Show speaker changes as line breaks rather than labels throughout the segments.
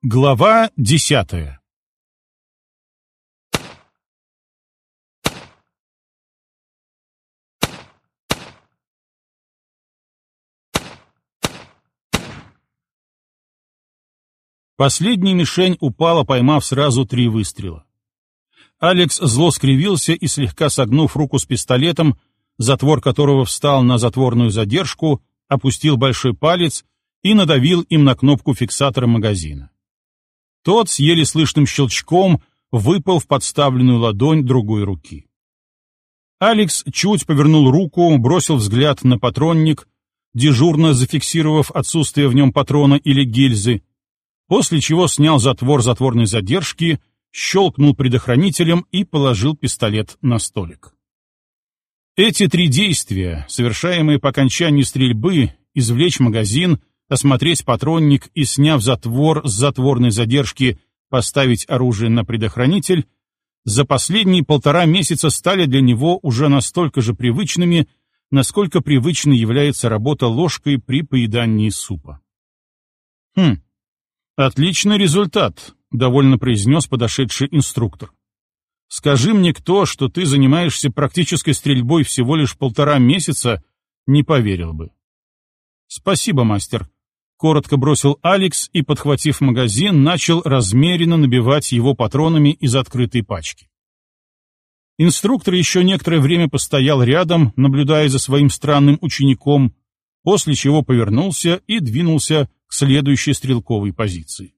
Глава 10. Последняя мишень упала, поймав сразу 3 выстрела. Алекс зло скривился и, слегка согнув руку с пистолетом, затвор которого встал на затворную задержку, опустил большой палец и надавил им на кнопку фиксатора магазина. Тот с еле слышным щелчком выпал в подставленную ладонь другой руки. Алекс чуть повернул руку, бросил взгляд на патронник, дежурно зафиксировав отсутствие в нем патрона или гильзы, после чего снял затвор затворной задержки, щелкнул предохранителем и положил пистолет на столик. Эти 3 действия, совершаемые по окончании стрельбы, извлечь магазин, осмотреть патронник и, сняв затвор с затворной задержки, поставить оружие на предохранитель, за последние 1,5 месяца стали для него уже настолько же привычными, насколько привычной является работа ложкой при поедании супа. «Отличный результат», — довольно произнес подошедший инструктор. «Скажи мне кто, что ты занимаешься практической стрельбой всего лишь 1,5 месяца, не поверил бы». «Спасибо, мастер», — коротко бросил Алекс и, подхватив магазин, начал размеренно набивать его патронами из открытой пачки. Инструктор еще некоторое время постоял рядом, наблюдая за своим странным учеником, после чего повернулся и двинулся к следующей стрелковой позиции.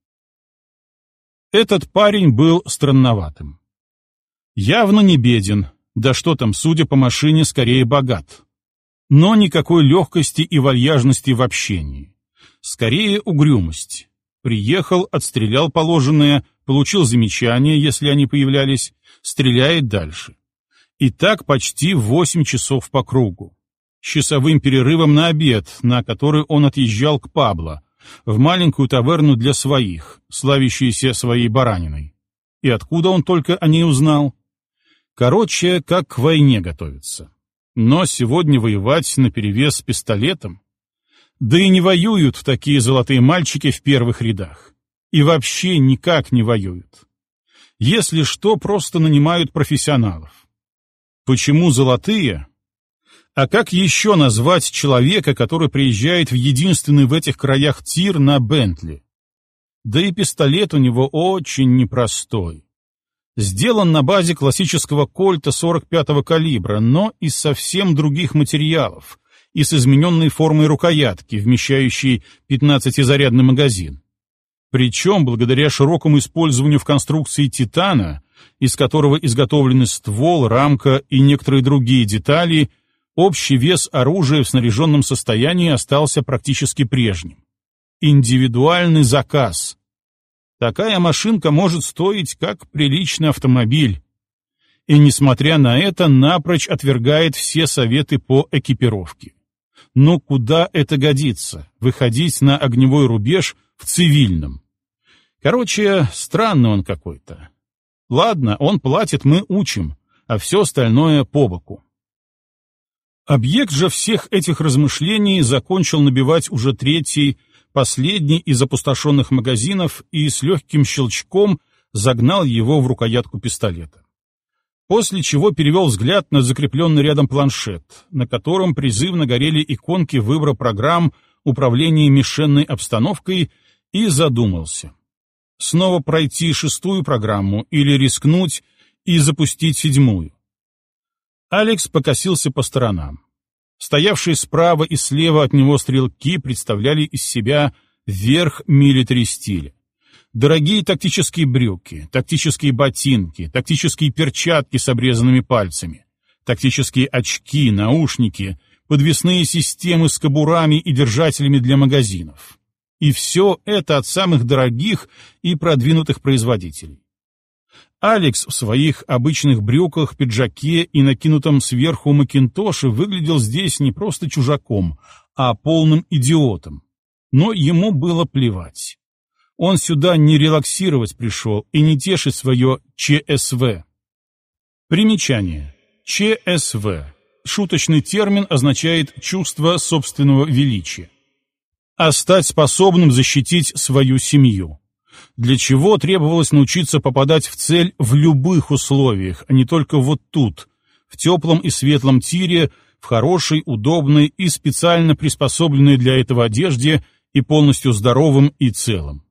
Этот парень был странноватым. Явно не беден, да что там, судя по машине, скорее богат. Но никакой легкости и вальяжности в общении. Скорее угрюмость. Приехал, отстрелял положенное, получил замечания, если они появлялись, стреляет дальше. И так почти 8 часов по кругу. С часовым перерывом на обед, на который он отъезжал к Пабло, в маленькую таверну для своих, славящуюся своей бараниной. И откуда он только о ней узнал? Короче, как к войне готовится. Но сегодня воевать наперевес с пистолетом? Да и не воюют такие золотые мальчики в первых рядах. И вообще никак не воюют. Если что, просто нанимают профессионалов. Почему золотые? А как еще назвать человека, который приезжает в единственный в этих краях тир на Бентли? Да и пистолет у него очень непростой. Сделан на базе классического кольта 45-го калибра, но из совсем других материалов и с измененной формой рукоятки, вмещающей 15-зарядный магазин. Причем, благодаря широкому использованию в конструкции титана, из которого изготовлены ствол, рамка и некоторые другие детали, общий вес оружия в снаряженном состоянии остался практически прежним. Индивидуальный заказ. Такая машинка может стоить как приличный автомобиль. И, несмотря на это, напрочь отвергает все советы по экипировке. Но куда это годится? Выходить на огневой рубеж в цивильном. Короче, странный он какой-то. Ладно, он платит, мы учим, а все остальное по боку. Объект же всех этих размышлений закончил набивать уже 3-й, последний из опустошенных магазинов и с легким щелчком загнал его в рукоятку пистолета. После чего перевел взгляд на закрепленный рядом планшет, на котором призывно горели иконки выбора программ управления мишенной обстановкой, и задумался. Снова пройти 6-ю программу или рискнуть и запустить 7-ю? Алекс покосился по сторонам. Стоявшие справа и слева от него стрелки представляли из себя верх милитари стиля. Дорогие тактические брюки, тактические ботинки, тактические перчатки с обрезанными пальцами, тактические очки, наушники, подвесные системы с кобурами и держателями для магазинов. И все это от самых дорогих и продвинутых производителей. Алекс в своих обычных брюках, пиджаке и накинутом сверху макинтоше выглядел здесь не просто чужаком, а полным идиотом. Но ему было плевать. Он сюда не релаксировать пришел и не тешить свое ЧСВ. Примечание. ЧСВ. Шуточный термин означает «чувство собственного величия». А стать способным защитить свою семью. Для чего требовалось научиться попадать в цель в любых условиях, а не только вот тут, в теплом и светлом тире, в хорошей, удобной и специально приспособленной для этого одежде и полностью здоровым и целым.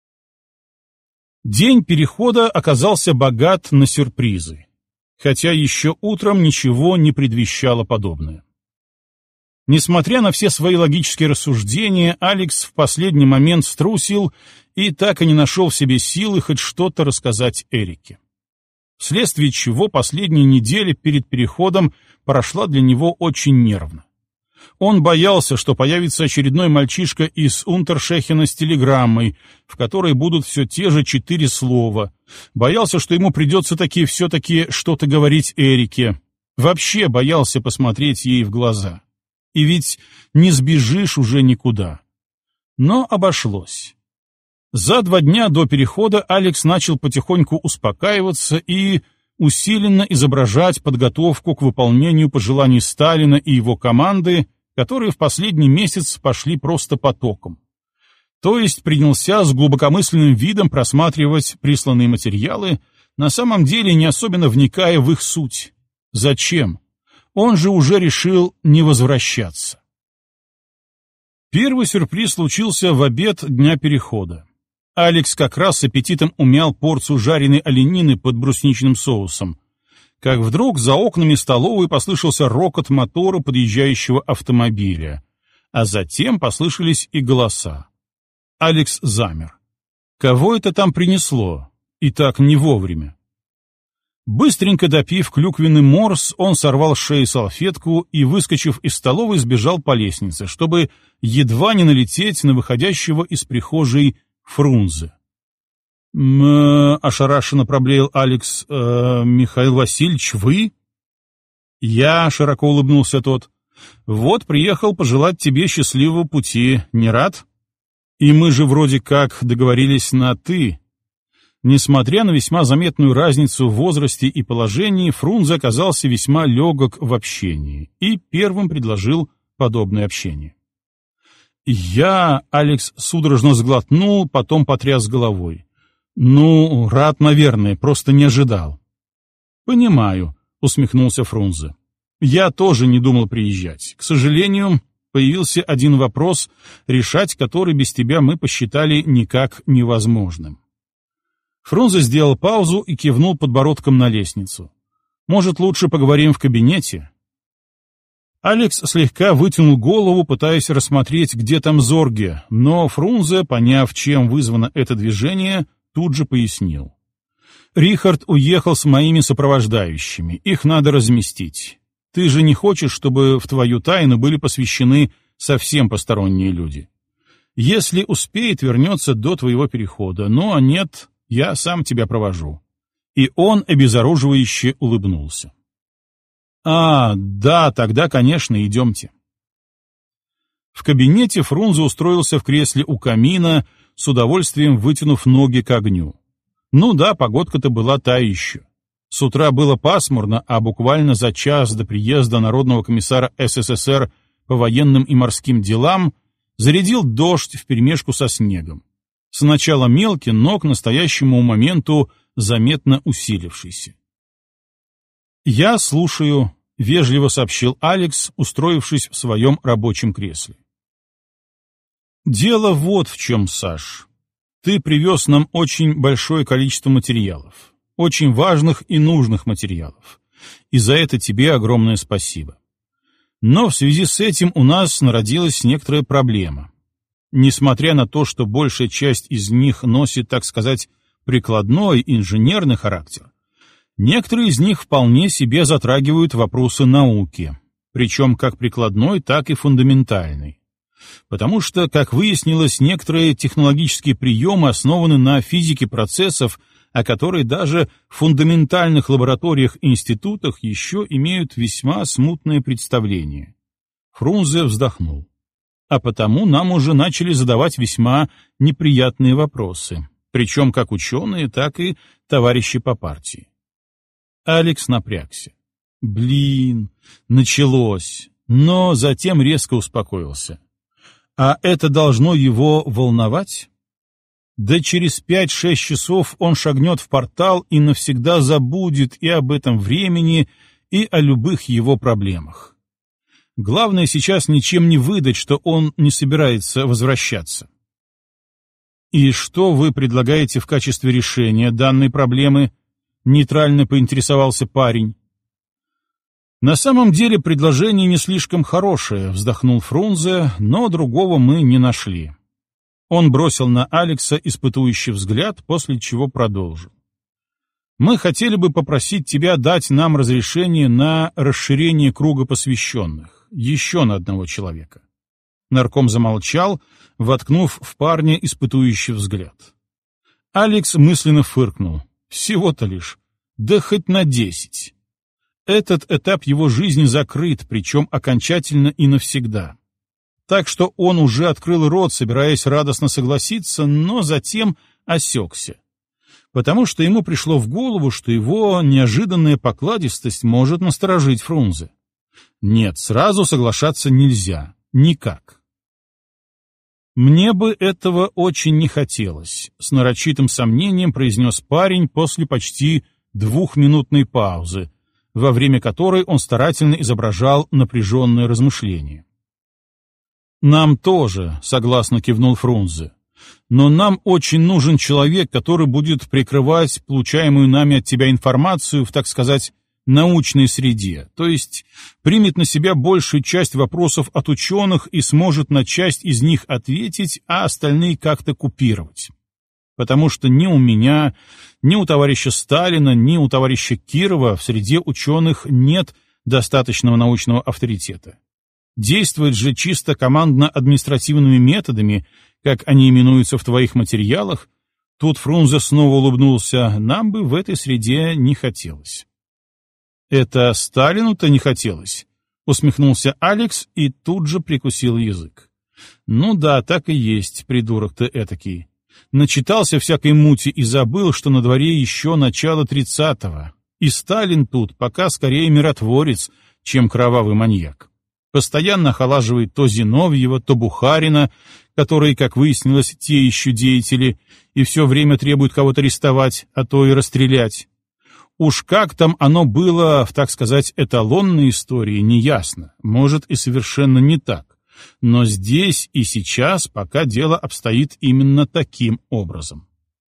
День перехода оказался богат на сюрпризы, хотя еще утром ничего не предвещало подобное. Несмотря на все свои логические рассуждения, Алекс в последний момент струсил и так и не нашел в себе силы хоть что-то рассказать Эрике. Вследствие чего последняя неделя перед переходом прошла для него очень нервно. Он боялся, что появится очередной мальчишка из Унтершехена с телеграммой, в которой будут все те же 4 слова. Боялся, что ему придется все-таки что-то говорить Эрике. Вообще боялся посмотреть ей в глаза. И ведь не сбежишь уже никуда. Но обошлось. За 2 дня до перехода Алекс начал потихоньку успокаиваться и усиленно изображать подготовку к выполнению пожеланий Сталина и его команды, которые в последний месяц пошли просто потоком. То есть принялся с глубокомысленным видом просматривать присланные материалы, на самом деле не особенно вникая в их суть. Зачем? Он же уже решил не возвращаться. Первый сюрприз случился в обед дня перехода. Алекс как раз с аппетитом умял порцию жареной оленины под брусничным соусом, как вдруг за окнами столовой послышался рокот мотора подъезжающего автомобиля, а затем послышались и голоса. Алекс замер. Кого это там принесло? И так не вовремя. Быстренько допив клюквенный морс, он сорвал с шеи салфетку и, выскочив из столовой, сбежал по лестнице, чтобы едва не налететь на выходящего из прихожей Фрунзе. Ошарашенно проблеял Алекс. «Михаил Васильевич, вы?» «Я», — широко улыбнулся тот. «Вот приехал пожелать тебе счастливого пути. Не рад? И мы же вроде как договорились на «ты». Несмотря на весьма заметную разницу в возрасте и положении, Фрунзе оказался весьма легок в общении и первым предложил подобное общение. Алекс судорожно сглотнул, потом потряс головой. Рад, наверное, просто не ожидал. Понимаю, усмехнулся Фрунзе. Я тоже не думал приезжать. К сожалению, появился один вопрос, решать который без тебя мы посчитали никак невозможным. Фрунзе сделал паузу и кивнул подбородком на лестницу. «Может, лучше поговорим в кабинете?» Алекс слегка вытянул голову, пытаясь рассмотреть, где там Зорге, но Фрунзе, поняв, чем вызвано это движение, тут же пояснил. «Рихард уехал с моими сопровождающими, их надо разместить. Ты же не хочешь, чтобы в твою тайну были посвящены совсем посторонние люди? Если успеет, вернется до твоего перехода, но нет... Я сам тебя провожу». И он обезоруживающе улыбнулся. Да, тогда, конечно, идемте». В кабинете Фрунзе устроился в кресле у камина, с удовольствием вытянув ноги к огню. Да, погодка-то была та еще. С утра было пасмурно, а буквально за час до приезда Народного комиссара СССР по военным и морским делам зарядил дождь вперемешку со снегом. Сначала мелкий, но к настоящему моменту заметно усилившийся. «Я слушаю», — вежливо сообщил Алекс, устроившись в своем рабочем кресле. «Дело вот в чем, Саш. Ты привез нам очень большое количество материалов, очень важных и нужных материалов, и за это тебе огромное спасибо. Но в связи с этим у нас народилась некоторая проблема. Несмотря на то, что большая часть из них носит, так сказать, прикладной инженерный характер, некоторые из них вполне себе затрагивают вопросы науки, причем как прикладной, так и фундаментальной. Потому что, как выяснилось, некоторые технологические приемы основаны на физике процессов, о которой даже в фундаментальных лабораториях и институтах еще имеют весьма смутное представление. Фрунзе вздохнул. А потому нам уже начали задавать весьма неприятные вопросы, причем как ученые, так и товарищи по партии. Алекс напрягся. Началось, но затем резко успокоился. А это должно его волновать? Да через 5-6 часов он шагнет в портал и навсегда забудет и об этом времени, и о любых его проблемах. Главное сейчас ничем не выдать, что он не собирается возвращаться. «И что вы предлагаете в качестве решения данной проблемы?» — нейтрально поинтересовался парень. «На самом деле предложение не слишком хорошее», — вздохнул Фрунзе, «но другого мы не нашли». Он бросил на Алекса испытующий взгляд, после чего продолжил. «Мы хотели бы попросить тебя дать нам разрешение на расширение круга посвященных, еще на одного человека». Нарком замолчал, воткнув в парня испытующий взгляд. Алекс мысленно фыркнул. Всего-то лишь. Да хоть на 10. Этот этап его жизни закрыт, причем окончательно и навсегда. Так что он уже открыл рот, собираясь радостно согласиться, но затем осекся. Потому что ему пришло в голову, что его неожиданная покладистость может насторожить Фрунзе. Нет, сразу соглашаться нельзя. Никак. «Мне бы этого очень не хотелось», — с нарочитым сомнением произнес парень после почти 2-минутной паузы, во время которой он старательно изображал напряженное размышление. «Нам тоже», — согласно кивнул Фрунзе, «но нам очень нужен человек, который будет прикрывать получаемую нами от тебя информацию в, так сказать, научной среде, то есть примет на себя большую часть вопросов от ученых и сможет на часть из них ответить, а остальные как-то купировать. Потому что ни у меня, ни у товарища Сталина, ни у товарища Кирова в среде ученых нет достаточного научного авторитета. Действовать же чисто командно-административными методами, как они именуются в твоих материалах, тут Фрунзе снова улыбнулся, нам бы в этой среде не хотелось». «Это Сталину-то не хотелось?» — усмехнулся Алекс и тут же прикусил язык. «Ну да, так и есть, придурок-то этакий. Начитался всякой мути и забыл, что на дворе еще начало 30-го. И Сталин тут пока скорее миротворец, чем кровавый маньяк. Постоянно охолаживает то Зиновьева, то Бухарина, которые, как выяснилось, те еще деятели, и все время требуют кого-то арестовать, а то и расстрелять. Уж как там оно было в, так сказать, эталонной истории, неясно, может и совершенно не так. Но здесь и сейчас пока дело обстоит именно таким образом.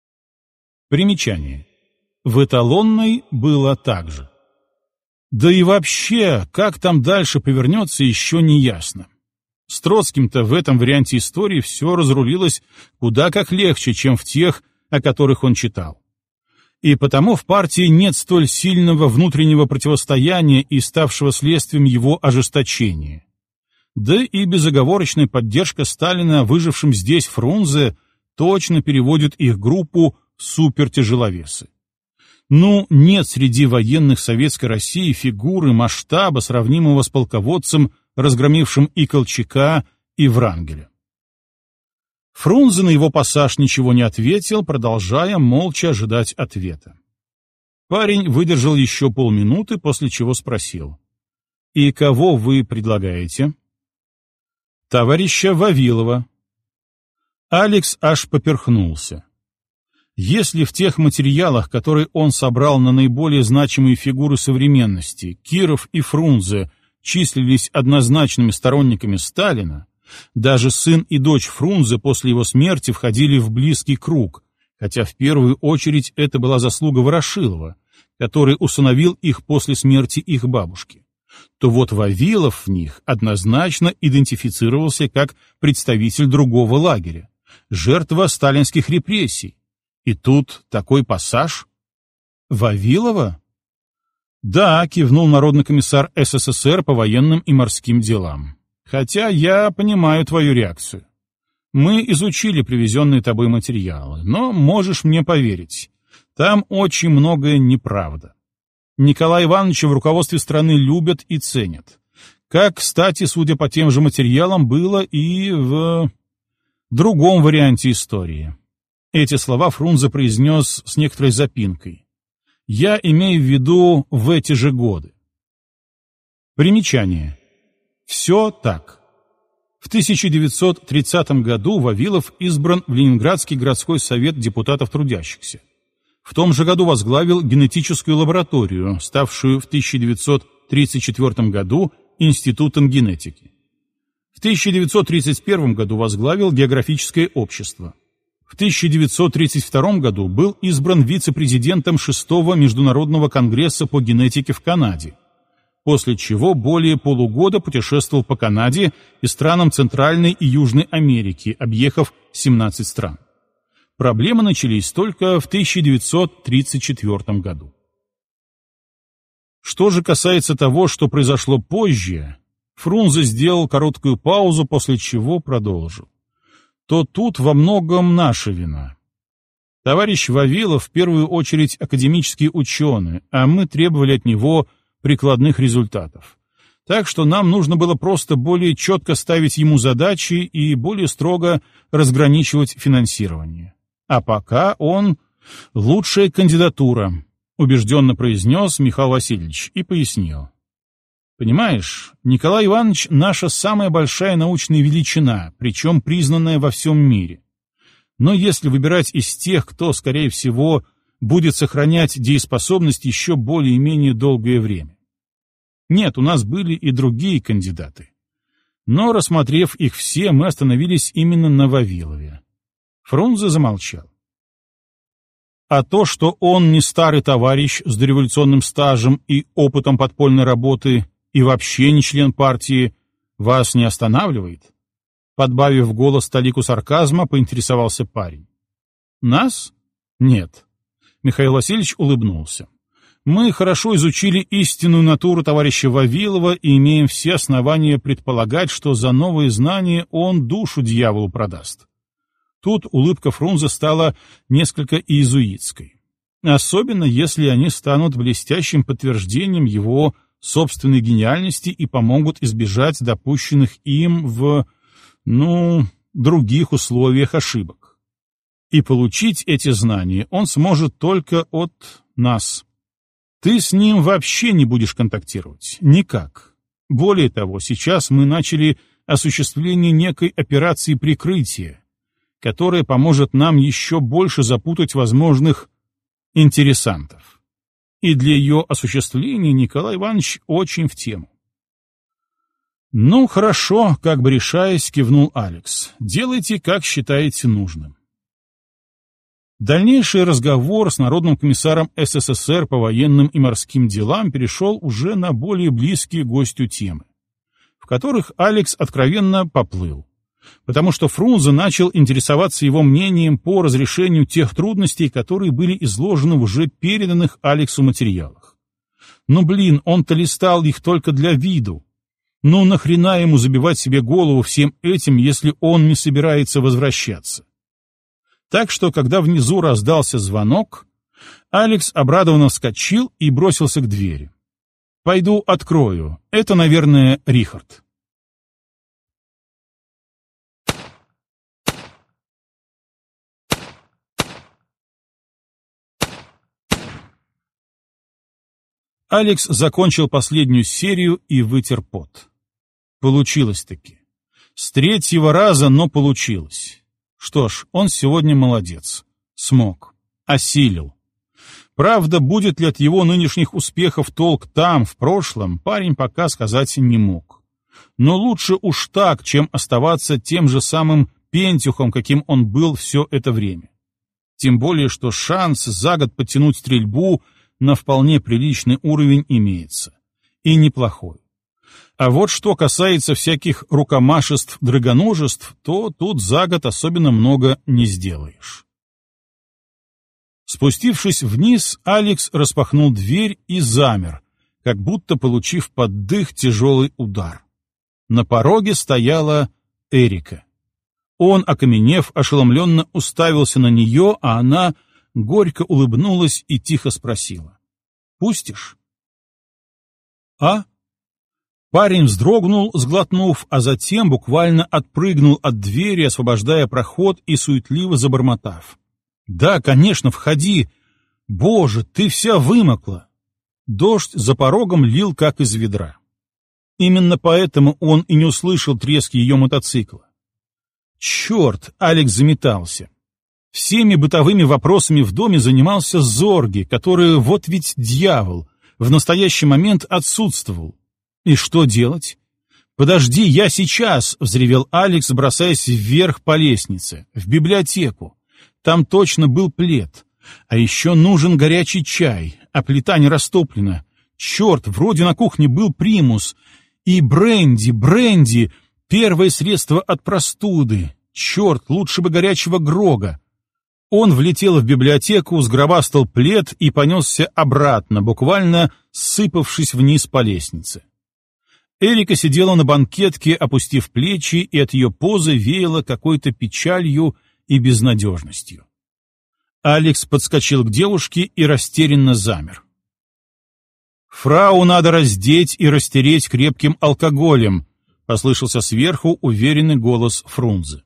Примечание. В эталонной было так же. Да и вообще, как там дальше повернется, еще не ясно. С Троцким-то в этом варианте истории все разрулилось куда как легче, чем в тех, о которых он читал. И потому в партии нет столь сильного внутреннего противостояния и ставшего следствием его ожесточения. Да и безоговорочная поддержка Сталина выжившим здесь Фрунзе точно переводит их группу в супертяжеловесы. Ну, нет среди военных Советской России фигуры масштаба, сравнимого с полководцем, разгромившим и Колчака, и Врангеля. Фрунзе на его пассаж ничего не ответил, продолжая молча ожидать ответа. Парень выдержал еще полминуты, после чего спросил. «И кого вы предлагаете?» «Товарища Вавилова». Алекс аж поперхнулся. Если в тех материалах, которые он собрал на наиболее значимые фигуры современности, Киров и Фрунзе числились однозначными сторонниками Сталина, даже сын и дочь Фрунзе после его смерти входили в близкий круг, хотя в первую очередь это была заслуга Ворошилова, который усыновил их после смерти их бабушки, то вот Вавилов в них однозначно идентифицировался как представитель другого лагеря, жертва сталинских репрессий. И тут такой пассаж. Вавилова? Да, кивнул народный комиссар СССР по военным и морским делам. Хотя я понимаю твою реакцию. Мы изучили привезенные тобой материалы, но можешь мне поверить, там очень многое неправда. Николая Ивановича в руководстве страны любят и ценят. Как, кстати, судя по тем же материалам, было и в другом варианте истории. Эти слова Фрунзе произнес с некоторой запинкой. Я имею в виду в эти же годы. Примечание. Все так. В 1930 году Вавилов избран в Ленинградский городской совет депутатов трудящихся. В том же году возглавил генетическую лабораторию, ставшую в 1934 году Институтом генетики. В 1931 году возглавил географическое общество. В 1932 году был избран вице-президентом 6-го Международного конгресса по генетике в Канаде, после чего более полугода путешествовал по Канаде и странам Центральной и Южной Америки, объехав 17 стран. Проблемы начались только в 1934 году. Что же касается того, что произошло позже, Фрунзе сделал короткую паузу, после чего продолжил. То тут во многом наша вина. Товарищ Вавилов в первую очередь академический ученый, а мы требовали от него прикладных результатов. Так что нам нужно было просто более четко ставить ему задачи и более строго разграничивать финансирование. А пока он лучшая кандидатура, убежденно произнес Михаил Васильевич и пояснил. Понимаешь, Николай Иванович — наша самая большая научная величина, причем признанная во всем мире. Но если выбирать из тех, кто, скорее всего, будет сохранять дееспособность еще более-менее долгое время. Нет, у нас были и другие кандидаты. Но, рассмотрев их все, мы остановились именно на Вавилове. Фрунзе замолчал. А то, что он не старый товарищ с дореволюционным стажем и опытом подпольной работы, и вообще не член партии, вас не останавливает? Подбавив голос талику сарказма, поинтересовался парень. Нас? Нет. Михаил Васильевич улыбнулся. Мы хорошо изучили истинную натуру товарища Вавилова и имеем все основания предполагать, что за новые знания он душу дьяволу продаст. Тут улыбка Фрунзе стала несколько иезуитской. Особенно, если они станут блестящим подтверждением его собственной гениальности и помогут избежать допущенных им в, других условиях ошибок. И получить эти знания он сможет только от нас. Ты с ним вообще не будешь контактировать. Никак. Более того, сейчас мы начали осуществление некой операции прикрытия, которая поможет нам еще больше запутать возможных интересантов. И для ее осуществления Николай Иванович очень в тему. «Ну, хорошо», — как бы решаясь, кивнул Алекс. «Делайте, как считаете нужным». Дальнейший разговор с народным комиссаром СССР по военным и морским делам перешел уже на более близкие гостю темы, в которых Алекс откровенно поплыл, потому что Фрунзе начал интересоваться его мнением по разрешению тех трудностей, которые были изложены в уже переданных Алексу материалах. Он-то листал их только для виду. Нахрена ему забивать себе голову всем этим, если он не собирается возвращаться? Так что, когда внизу раздался звонок, Алекс обрадованно вскочил и бросился к двери. «Пойду открою. Это, наверное, Рихард». Алекс закончил последнюю серию и вытер пот. Получилось-таки. С третьего раза, но получилось. Что ж, он сегодня молодец. Смог. Осилил. Правда, будет ли от его нынешних успехов толк там, в прошлом, парень пока сказать не мог. Но лучше уж так, чем оставаться тем же самым пентюхом, каким он был все это время. Тем более, что шанс за год подтянуть стрельбу на вполне приличный уровень имеется. И неплохой. А вот что касается всяких рукомашеств, драгоножеств, то тут за год особенно много не сделаешь. Спустившись вниз, Алекс распахнул дверь и замер, как будто получив под дых тяжелый удар. На пороге стояла Эрика. Он, окаменев, ошеломленно уставился на нее, а она горько улыбнулась и тихо спросила. «Пустишь?» «А?» Парень вздрогнул, сглотнув, а затем буквально отпрыгнул от двери, освобождая проход и суетливо забормотав. «Да, конечно, входи! Боже, ты вся вымокла!» Дождь за порогом лил, как из ведра. Именно поэтому он и не услышал треск ее мотоцикла. Черт, Алекс заметался. Всеми бытовыми вопросами в доме занимался Зорги, который, вот ведь дьявол, в настоящий момент отсутствовал. И что делать? «Подожди, я сейчас!» — взревел Алекс, бросаясь вверх по лестнице, в библиотеку. Там точно был плед. А еще нужен горячий чай, а плита не растоплена. Черт, вроде на кухне был примус. И бренди, первое средство от простуды. Черт, лучше бы горячего Грога. Он влетел в библиотеку, сгробастал плед и понесся обратно, буквально сыпавшись вниз по лестнице. Эрика сидела на банкетке, опустив плечи, и от ее позы веяло какой-то печалью и безнадежностью. Алекс подскочил к девушке и растерянно замер. «Фрау надо раздеть и растереть крепким алкоголем», — послышался сверху уверенный голос Фрунзе.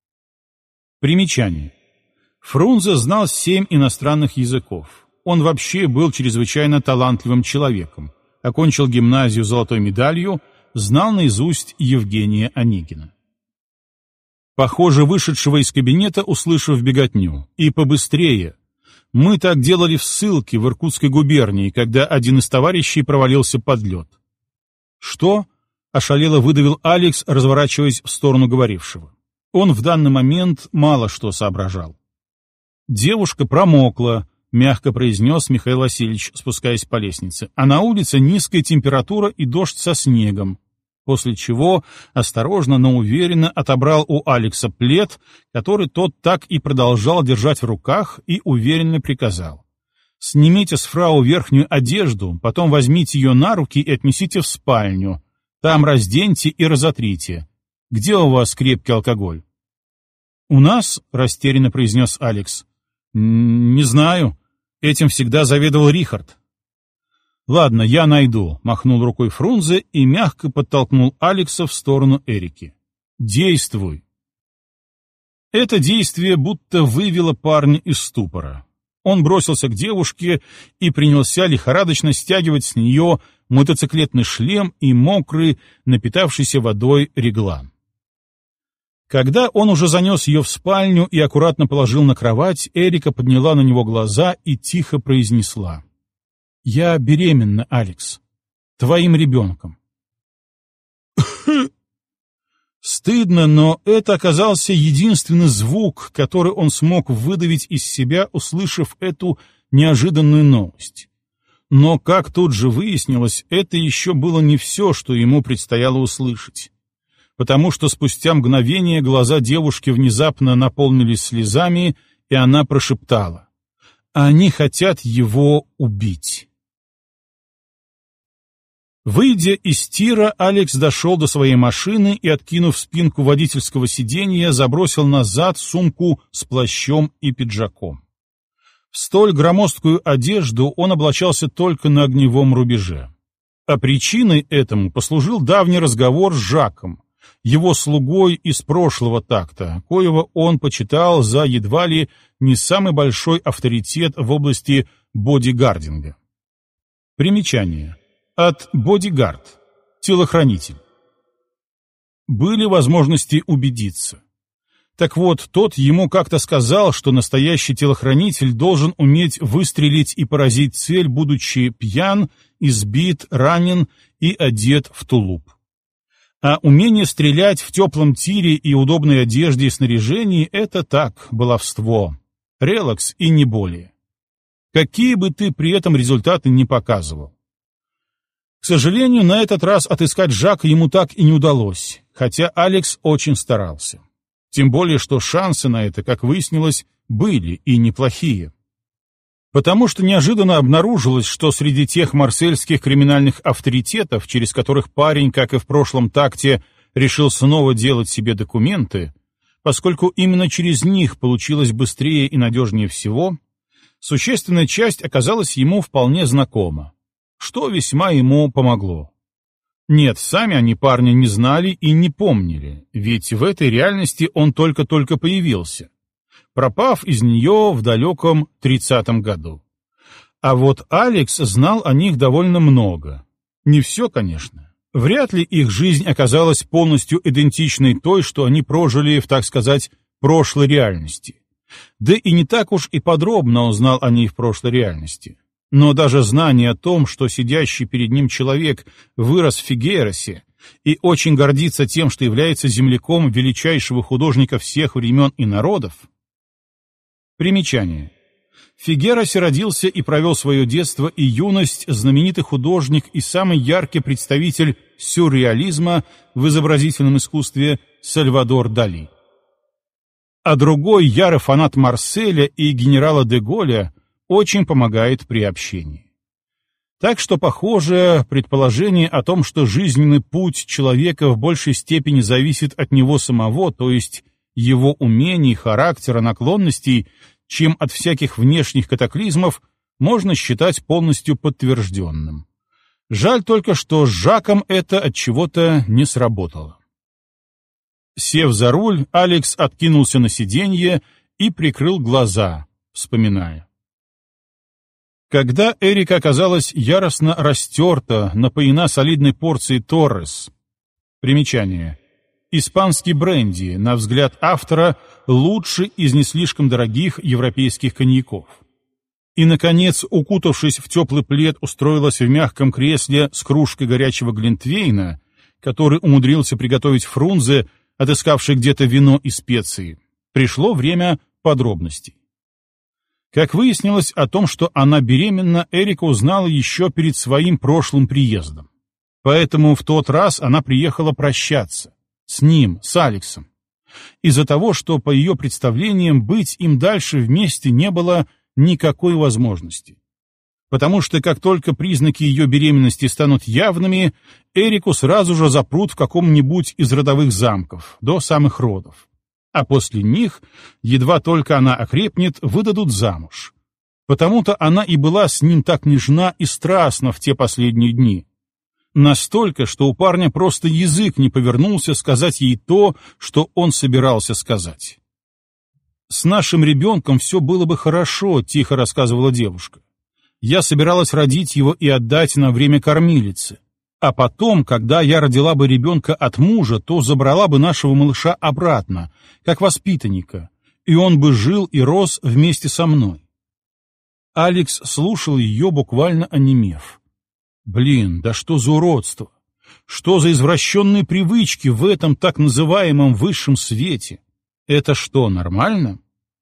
Примечание. Фрунзе знал 7 иностранных языков. Он вообще был чрезвычайно талантливым человеком. Окончил гимназию золотой медалью, знал наизусть Евгения Онегина. Похоже, вышедшего из кабинета, услышав беготню. И побыстрее. Мы так делали в ссылке в Иркутской губернии, когда один из товарищей провалился под лед. «Что?» — ошалело выдавил Алекс, разворачиваясь в сторону говорившего. Он в данный момент мало что соображал. «Девушка промокла», — мягко произнес Михаил Васильевич, спускаясь по лестнице, «а на улице низкая температура и дождь со снегом», после чего осторожно, но уверенно отобрал у Алекса плед, который тот так и продолжал держать в руках, и уверенно приказал: «Снимите с фрау верхнюю одежду, потом возьмите ее на руки и отнесите в спальню, там разденьте и разотрите. Где у вас крепкий алкоголь?» «У нас», — растерянно произнес Алекс, — «не знаю. Этим всегда заведовал Рихард». «Ладно, я найду», — махнул рукой Фрунзе и мягко подтолкнул Алекса в сторону Эрики. «Действуй». Это действие будто вывело парня из ступора. Он бросился к девушке и принялся лихорадочно стягивать с нее мотоциклетный шлем и мокрый, напитавшийся водой реглан. Когда он уже занес ее в спальню и аккуратно положил на кровать, Эрика подняла на него глаза и тихо произнесла: «Я беременна, Алекс. Твоим ребенком». Стыдно, но это оказался единственный звук, который он смог выдавить из себя, услышав эту неожиданную новость. Но, как тут же выяснилось, это еще было не все, что ему предстояло услышать. Потому что спустя мгновение глаза девушки внезапно наполнились слезами, и она прошептала: «Они хотят его убить». Выйдя из тира, Алекс дошел до своей машины и, откинув спинку водительского сиденья, забросил назад сумку с плащом и пиджаком. В столь громоздкую одежду он облачался только на огневом рубеже. А причиной этому послужил давний разговор с Жаком, его слугой из прошлого такта, коего он почитал за едва ли не самый большой авторитет в области бодигардинга. Примечание. От бодигард — телохранитель. Были возможности убедиться. Так вот, тот ему как-то сказал, что настоящий телохранитель должен уметь выстрелить и поразить цель, будучи пьян, избит, ранен и одет в тулуп. А умение стрелять в теплом тире и удобной одежде и снаряжении — это так, баловство, релакс и не более. Какие бы ты при этом результаты ни показывал. К сожалению, на этот раз отыскать Жака ему так и не удалось, хотя Алекс очень старался. Тем более, что шансы на это, как выяснилось, были и неплохие. Потому что неожиданно обнаружилось, что среди тех марсельских криминальных авторитетов, через которых парень, как и в прошлом такте, решил снова делать себе документы, поскольку именно через них получилось быстрее и надежнее всего, существенная часть оказалась ему вполне знакома, что весьма ему помогло. Нет, сами они парня не знали и не помнили, ведь в этой реальности он только-только появился, пропав из нее в далеком 30-м году. А вот Алекс знал о них довольно много. Не все, конечно. Вряд ли их жизнь оказалась полностью идентичной той, что они прожили в, так сказать, прошлой реальности. Да и не так уж и подробно узнал о ней в прошлой реальности. Но даже знание о том, что сидящий перед ним человек вырос в Фигейросе и очень гордится тем, что является земляком величайшего художника всех времен и народов. Примечание. В Фигейросе родился и провел свое детство и юность знаменитый художник и самый яркий представитель сюрреализма в изобразительном искусстве Сальвадор Дали. А другой ярый фанат Марселя и генерала де Голля очень помогает при общении. Так что, похоже, предположение о том, что жизненный путь человека в большей степени зависит от него самого, то есть его умений, характера, наклонностей, чем от всяких внешних катаклизмов, можно считать полностью подтвержденным. Жаль только, что с Жаком это от чего-то не сработало. Сев за руль, Алекс откинулся на сиденье и прикрыл глаза, вспоминая. Когда Эрика оказалась яростно растерта, напоена солидной порцией Торрес. Примечание. Испанский бренди, на взгляд автора, лучший из не слишком дорогих европейских коньяков. И, наконец, укутавшись в теплый плед, устроилась в мягком кресле с кружкой горячего глинтвейна, который умудрился приготовить Фрунзе, отыскавший где-то вино и специи. Пришло время подробностей. Как выяснилось, о том, что она беременна, Эрика узнала еще перед своим прошлым приездом. Поэтому в тот раз она приехала прощаться. С ним, с Алексом. Из-за того, что, по ее представлениям, быть им дальше вместе не было никакой возможности. Потому что, как только признаки ее беременности станут явными, Эрику сразу же запрут в каком-нибудь из родовых замков, до самых родов. А после них, едва только она окрепнет, выдадут замуж. Потому-то она и была с ним так нежна и страстна в те последние дни. Настолько, что у парня просто язык не повернулся сказать ей то, что он собирался сказать. «С нашим ребенком все было бы хорошо», — тихо рассказывала девушка. «Я собиралась родить его и отдать на время кормилице. А потом, когда я родила бы ребенка от мужа, то забрала бы нашего малыша обратно, как воспитанника, и он бы жил и рос вместе со мной». Алекс слушал ее, буквально онемев. Блин, да что за уродство! Что за извращенные привычки в этом так называемом высшем свете? Это что, нормально?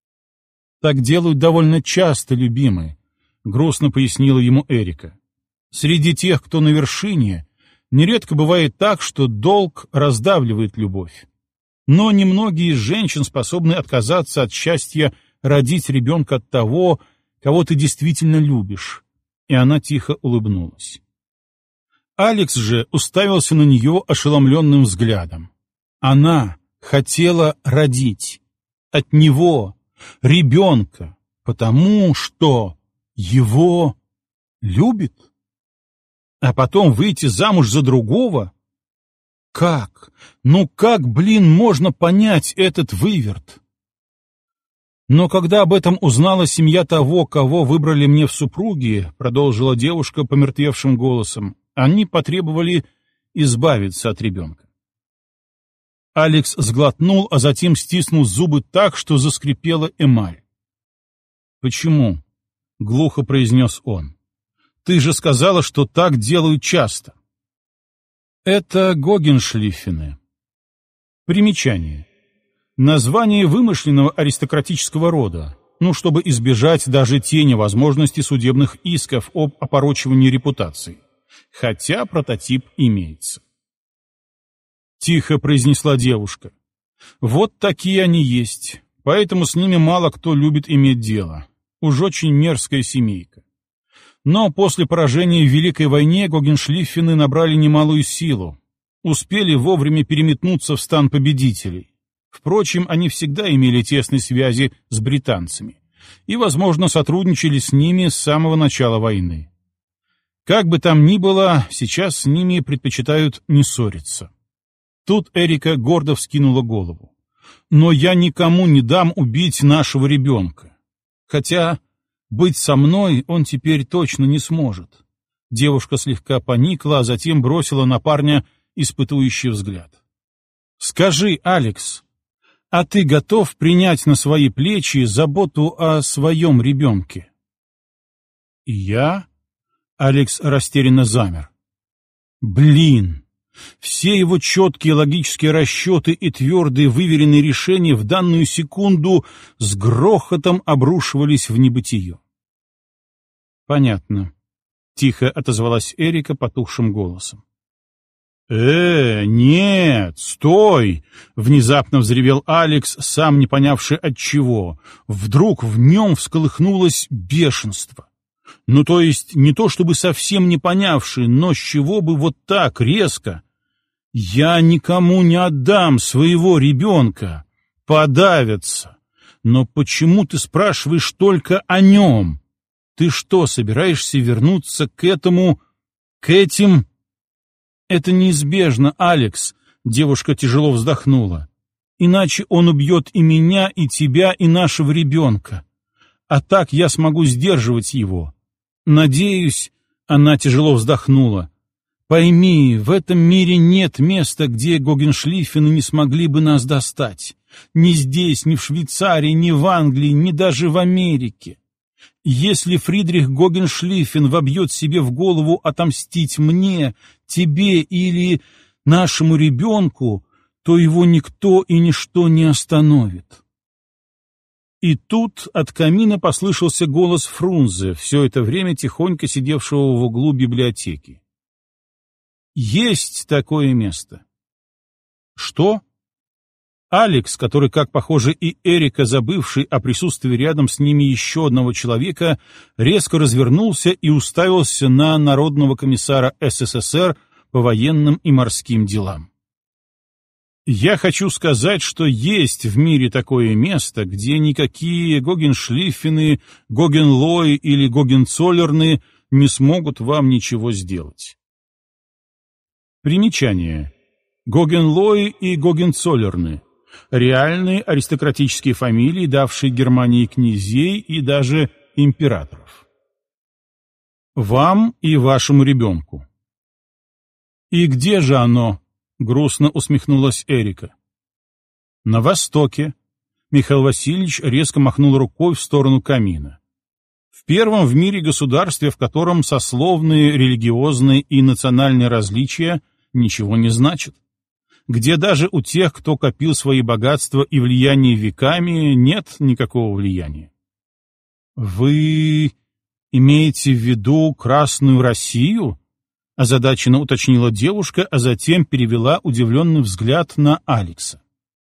Так делают довольно часто, любимые, грустно пояснила ему Эрика. Среди тех, кто на вершине, нередко бывает так, что долг раздавливает любовь. Но немногие из женщин способны отказаться от счастья родить ребенка от того, кого ты действительно любишь. И она тихо улыбнулась. Алекс же уставился на нее ошеломленным взглядом. Она хотела родить от него ребенка, потому что его любит. А потом выйти замуж за другого? Как? Ну как, блин, можно понять этот выверт? Но когда об этом узнала семья того, кого выбрали мне в супруги, продолжила девушка помертвевшим голосом, они потребовали избавиться от ребенка. Алекс сглотнул, а затем стиснул зубы так, что заскрипела эмаль. «Почему?» — глухо произнес он. «Ты же сказала, что так делают часто». Это Гогеншлиффены. Примечание. Название вымышленного аристократического рода, чтобы избежать даже тени возможности судебных исков об опорочивании репутации. Хотя прототип имеется. Тихо произнесла девушка. Вот такие они есть, поэтому с ними мало кто любит иметь дело. Уж очень мерзкая семейка. Но после поражения в Великой войне Гогеншлиффены набрали немалую силу, успели вовремя переметнуться в стан победителей. Впрочем, они всегда имели тесные связи с британцами и, возможно, сотрудничали с ними с самого начала войны. Как бы там ни было, сейчас с ними предпочитают не ссориться. Тут Эрика гордо вскинула голову. «Но я никому не дам убить нашего ребенка. Хотя быть со мной он теперь точно не сможет. Девушка слегка поникла, а затем бросила на парня испытующий взгляд. «Скажи, Алекс, а ты готов принять на свои плечи заботу о своем ребенке?» «Я?» — Алекс растерянно замер. «Блин!» Все его четкие логические расчеты и твердые выверенные решения в данную секунду с грохотом обрушивались в небытие. «Понятно», — тихо отозвалась Эрика потухшим голосом. Нет, стой!» — внезапно взревел Алекс, сам не понявший отчего. Вдруг в нем всколыхнулось бешенство. Ну, то есть, не то чтобы совсем не понявший, но с чего бы вот так резко? «Я никому не отдам своего ребенка. Подавятся. Но почему ты спрашиваешь только о нем? Ты что, собираешься вернуться к этим...» «Это неизбежно, Алекс», — девушка тяжело вздохнула. «Иначе он убьет и меня, и тебя, и нашего ребенка. А так я смогу сдерживать его. Надеюсь...» — она тяжело вздохнула. «Пойми, в этом мире нет места, где Гогеншлиффены не смогли бы нас достать. Ни здесь, ни в Швейцарии, ни в Англии, ни даже в Америке. Если Фридрих Гогеншлиффен вобьет себе в голову отомстить мне, тебе или нашему ребенку, то его никто и ничто не остановит». И тут от камина послышался голос Фрунзе, все это время тихонько сидевшего в углу библиотеки. «Есть такое место». «Что?» Алекс, который, как похоже и Эрика, забывший о присутствии рядом с ними еще одного человека, резко развернулся и уставился на народного комиссара СССР по военным и морским делам. «Я хочу сказать, что есть в мире такое место, где никакие Гогеншлиффены, Гогенлои или Гогенцоллерны не смогут вам ничего сделать». Примечание. Гогенлои и Гогенцоллерны — реальные аристократические фамилии, давшие Германии князей и даже императоров. Вам и вашему ребенку. «И где же оно?» — грустно усмехнулась Эрика. «На востоке». Михаил Васильевич резко махнул рукой в сторону камина. «В первом в мире государстве, в котором сословные, религиозные и национальные различия ничего не значат, где даже у тех, кто копил свои богатства и влияние веками, нет никакого влияния». «Вы имеете в виду Красную Россию?» — озадаченно уточнила девушка, а затем перевела удивленный взгляд на Алекса.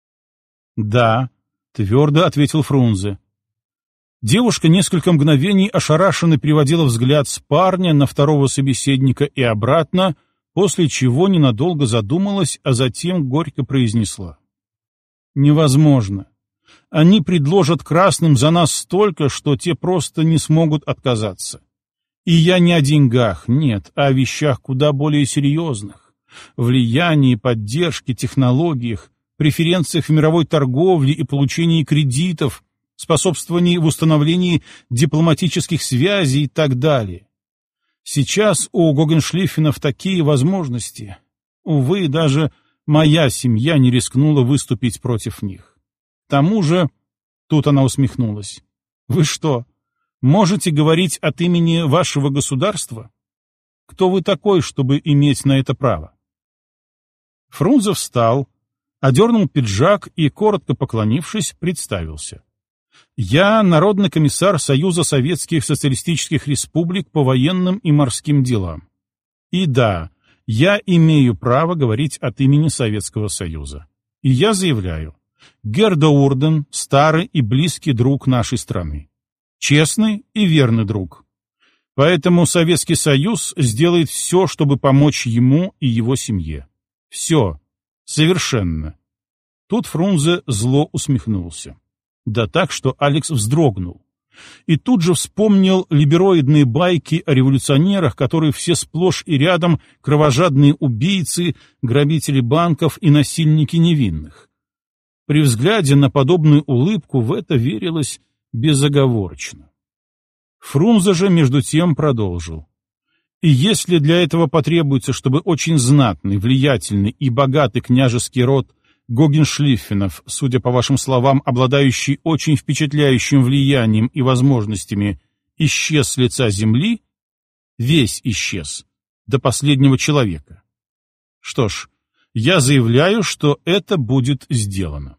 «Да», — твердо ответил Фрунзе. Девушка несколько мгновений ошарашенно переводила взгляд с парня на второго собеседника и обратно, после чего ненадолго задумалась, а затем горько произнесла: «Невозможно. Они предложат красным за нас столько, что те просто не смогут отказаться. И я не о деньгах, нет, а о вещах куда более серьезных. Влиянии, поддержке, технологиях, преференциях в мировой торговле и получении кредитов, способствовании в установлении дипломатических связей и так далее. Сейчас у Гогеншлиффенов такие возможности. Увы, даже моя семья не рискнула выступить против них. К тому же, тут она усмехнулась, вы что, можете говорить от имени вашего государства? Кто вы такой, чтобы иметь на это право?» Фрунзе встал, одернул пиджак и, коротко поклонившись, представился. «Я народный комиссар Союза Советских Социалистических Республик по военным и морским делам. И да, я имею право говорить от имени Советского Союза. И я заявляю, Герда Урден — старый и близкий друг нашей страны. Честный и верный друг. Поэтому Советский Союз сделает все, чтобы помочь ему и его семье. Все. Совершенно». Тут Фрунзе зло усмехнулся. Да так, что Алекс вздрогнул. И тут же вспомнил либероидные байки о революционерах, которые все сплошь и рядом кровожадные убийцы, грабители банков и насильники невинных. При взгляде на подобную улыбку в это верилось безоговорочно. Фрунзе же между тем продолжил. И если для этого потребуется, чтобы очень знатный, влиятельный и богатый княжеский род Гогеншлиффенов, судя по вашим словам, обладающий очень впечатляющим влиянием и возможностями, исчез с лица земли, весь исчез, до последнего человека. Что ж, я заявляю, что это будет сделано.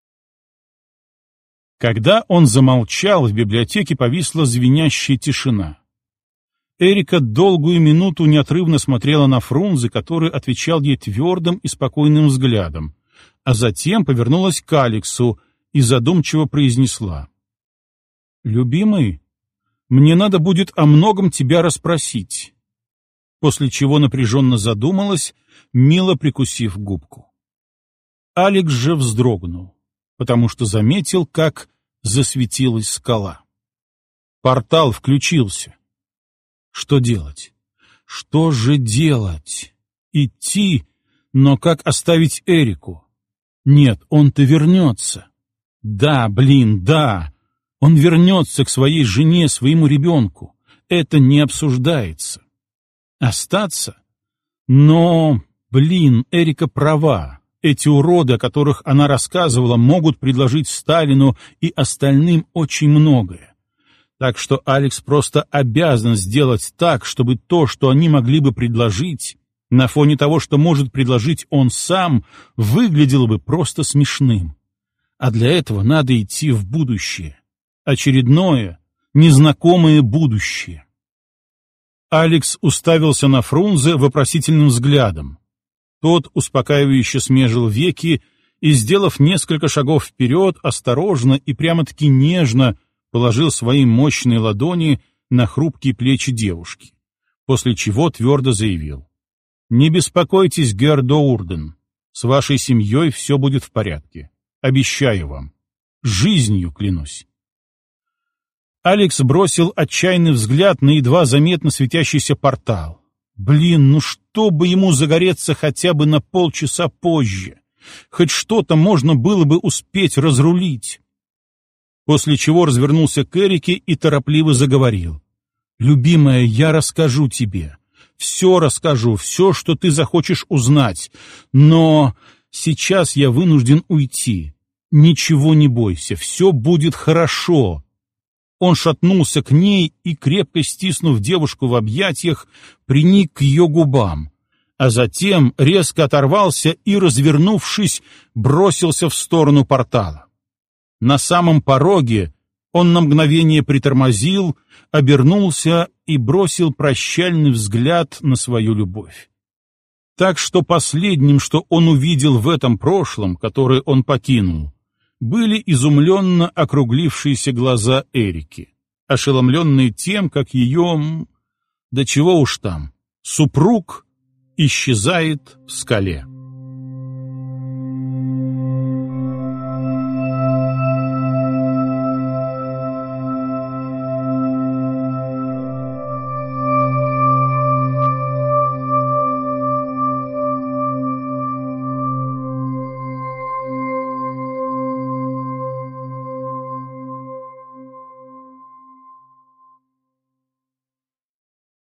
Когда он замолчал, в библиотеке повисла звенящая тишина. Эрика долгую минуту неотрывно смотрела на Фрунзе, который отвечал ей твердым и спокойным взглядом, а затем повернулась к Алексу и задумчиво произнесла: «Любимый, мне надо будет о многом тебя расспросить», после чего напряженно задумалась, мило прикусив губку. Алекс же вздрогнул, потому что заметил, как засветилась скала. Портал включился. Что делать? Что же делать? Идти, но как оставить Эрику? Нет, он-то вернется. Да, да, он вернется к своей жене, своему ребенку. Это не обсуждается. Остаться? Но, Эрика права. Эти уроды, о которых она рассказывала, могут предложить Сталину и остальным очень многое. Так что Алекс просто обязан сделать так, чтобы то, что они могли бы предложить, на фоне того, что может предложить он сам, выглядело бы просто смешным. А для этого надо идти в будущее. Очередное, незнакомое будущее. Алекс уставился на Фрунзе вопросительным взглядом. Тот успокаивающе смежил веки и, сделав несколько шагов вперед, осторожно и прямо-таки нежно положил свои мощные ладони на хрупкие плечи девушки, после чего твердо заявил: «Не беспокойтесь, Герр Доурден, с вашей семьей все будет в порядке. Обещаю вам. Жизнью клянусь». Алекс бросил отчаянный взгляд на едва заметно светящийся портал. Чтобы ему загореться хотя бы на полчаса позже. Хоть что-то можно было бы успеть разрулить. После чего развернулся к Эрике и торопливо заговорил: «Любимая, я расскажу тебе. Все расскажу, все, что ты захочешь узнать. Но сейчас я вынужден уйти. Ничего не бойся, все будет хорошо». Он шатнулся к ней и, крепко стиснув девушку в объятиях, приник к ее губам, а затем резко оторвался и, развернувшись, бросился в сторону портала. На самом пороге он на мгновение притормозил, обернулся и бросил прощальный взгляд на свою любовь. Так что последним, что он увидел в этом прошлом, которое он покинул, были изумленно округлившиеся глаза Эрики, ошеломленные тем, как ее, да чего уж там, супруг исчезает в скале.